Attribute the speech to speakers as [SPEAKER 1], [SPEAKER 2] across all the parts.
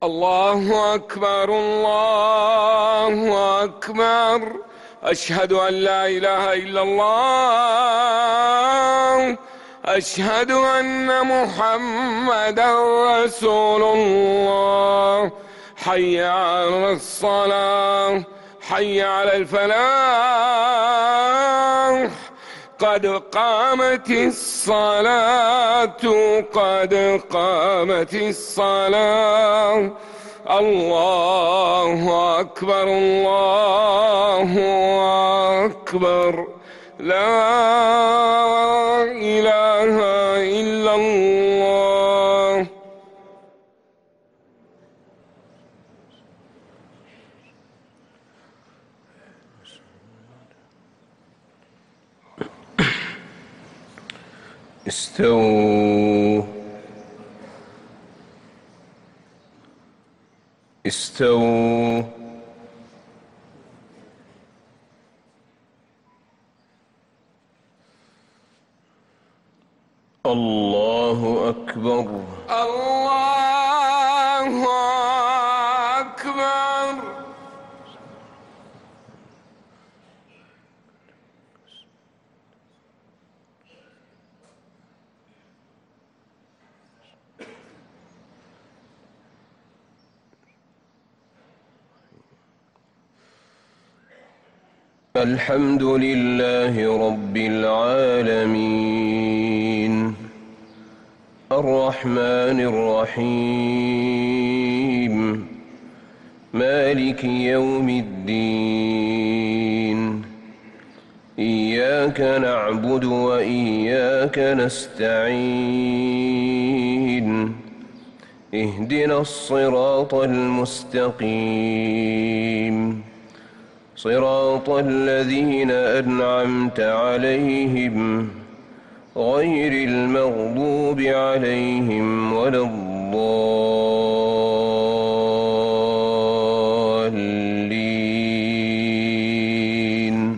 [SPEAKER 1] الله أكبر الله أكبر. أشهد أن لا إله إلا الله. أشهد أن محمدا رسول الله. حي على الصلاة، حي على الفلاح. قد قامت الصلاة، قد قامت الصلاة. الله أكبر الله أكبر. لا إله إلا الله. استووا استووا. الله أكبر الله أكبر. الحمد لله رب العالمين، الرحمن الرحيم، مالك يوم الدين. إياك نعبد وإياك نستعين. اهدنا الصراط المستقيم، صراط الذين أنعمت عليهم غير المغضوب عليهم ولا الضالين.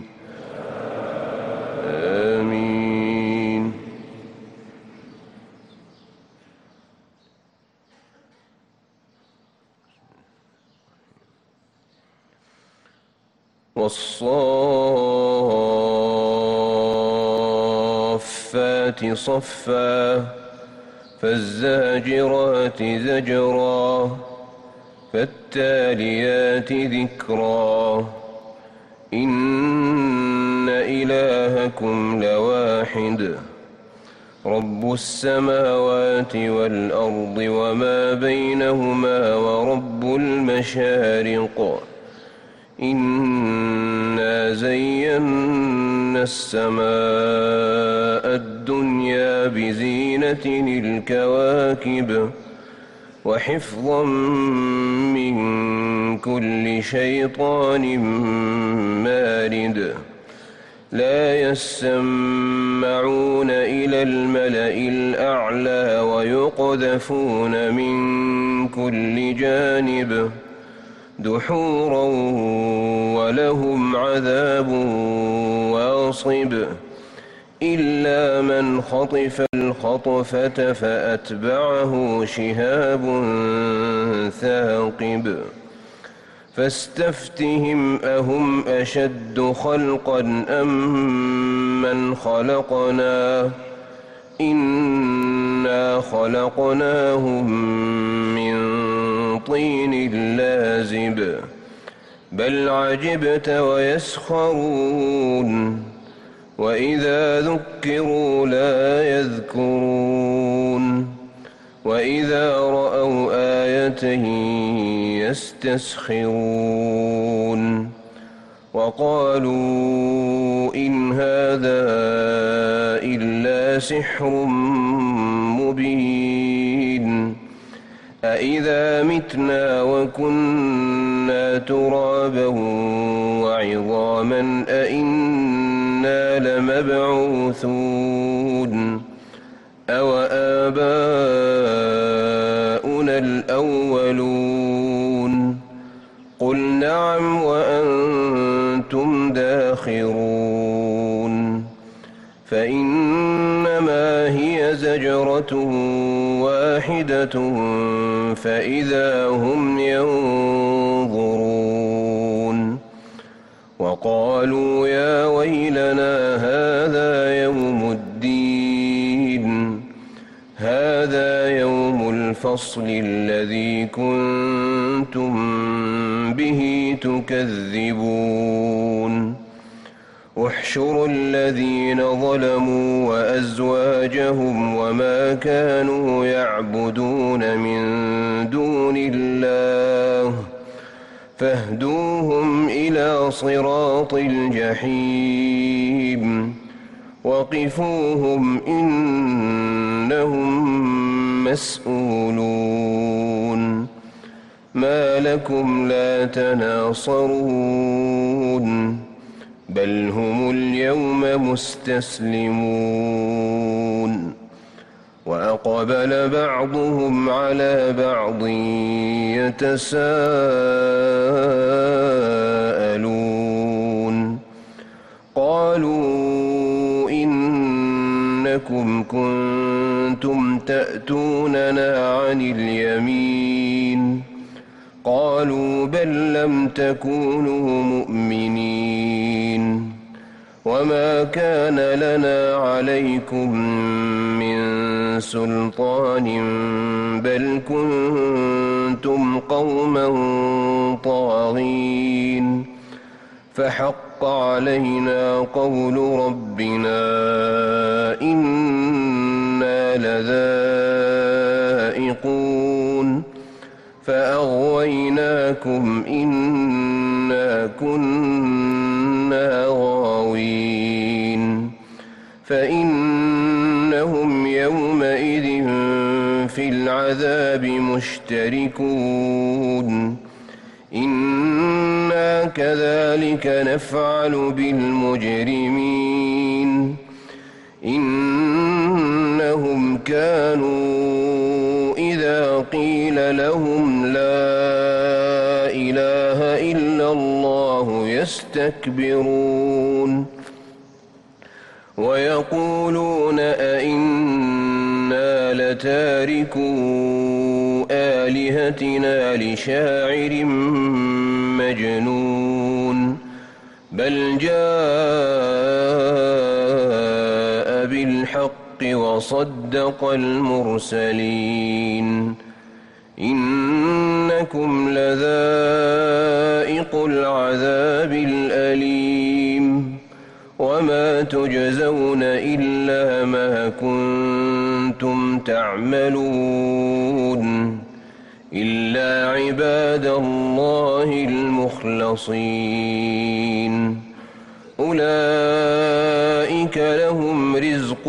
[SPEAKER 1] آمين. والصافات صفا، فالزاجرات زجرا، فالتاليات ذكرا. إن إلهكم لواحد، رب السماوات والأرض وما بينهما ورب المشارق. إنا زينا السماء الدنيا بزينة الكواكب، وحفظا من كل شيطان مارد. لا يسمعون إلى الملأ الأعلى ويقذفون من كل جانب دحورا، ولهم عذاب واصب. إلا من خطف الخطفة فأتبعه شهاب ثاقب. فاستفتهم أهم أشد خلقا أم من خلقنا. إنا خلقناهم من طين لازب. بل عجبت ويسخرون، وإذا ذكروا لا يذكرون، وإذا رأوا آية يستسخرون، وقالوا إن هذا إلا سحر مبين. أإذا متنا وكنا ترابا وعظاما أإنا لمبعوثون أوآباؤنا الأولون. قل نعم وأنتم داخرون. فإنما هي زينة
[SPEAKER 2] شجرة واحدة فإذا هم ينظرون وقالوا يا ويلنا هذا يوم الدين هذا يوم الفصل الذي كنتم به تكذبون احشروا الذين ظلموا وأزواجهم وما كانوا يعبدون من دون الله فاهدوهم إلى صراط الجحيم وقفوهم إنهم مسؤولون ما لكم لا تناصرون بل هم اليوم مستسلمون وأقبل بعضهم على بعض يتساءلون قالوا إنكم كنتم تأتوننا عن اليمين قالوا بل لم تكونوا مؤمنين وما كان لنا عليكم من سلطان بل كنتم قوما طاغين فحق علينا قول ربنا إنا لذائقون فأغويناكم إنا كنا غاوين فإنهم يومئذ في العذاب مشتركون إنا كذلك نفعل بالمجرمين إنهم كانوا إذا قيل لهم لا إله إلا الله يستكبرون ويقولون أئنا لتاركو آلهتنا لشاعر مجنون بل جاء بالحق وصدق المرسلين إنكم لذائق العذاب الأليم وما تجزون إلا ما كنتم تعملون إلا عباد الله المخلصين أولئك لهم رزق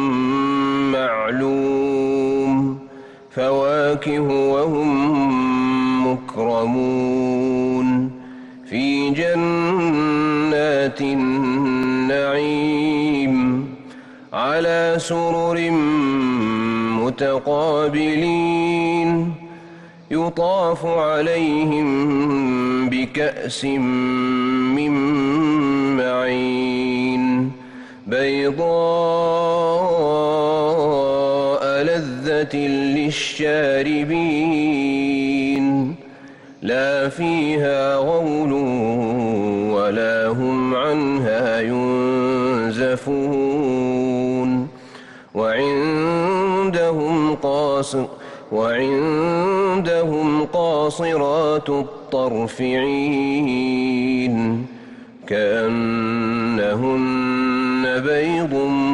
[SPEAKER 2] معلوم فواكه وهم مكرمون في جنات النعيم على سرر متقابلين يطاف عليهم بكأس من معين بيضاء لذة للشاربين لا فيها غول ولا هم عنها ينزفون وعندهم قاصرات الطرف عين كأنهن بيض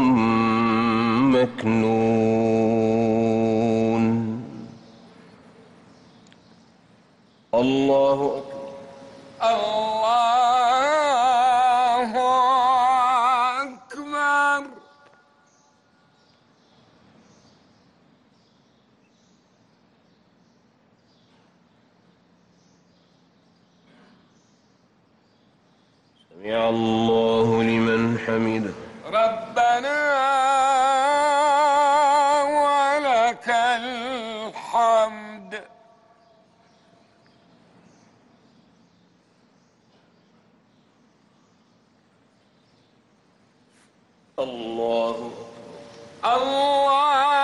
[SPEAKER 2] مكنون. الله
[SPEAKER 1] أكبر.
[SPEAKER 2] سمع الله لمن حمده.
[SPEAKER 1] ربنا ولك الحمد.
[SPEAKER 2] الله
[SPEAKER 1] الله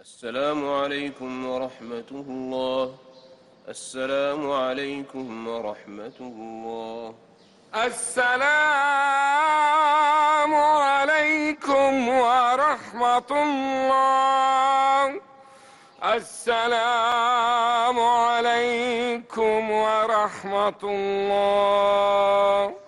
[SPEAKER 2] السلام عليكم ورحمة الله. السلام عليكم ورحمة الله.
[SPEAKER 1] السلام عليكم ورحمة الله. السلام عليكم ورحمة الله.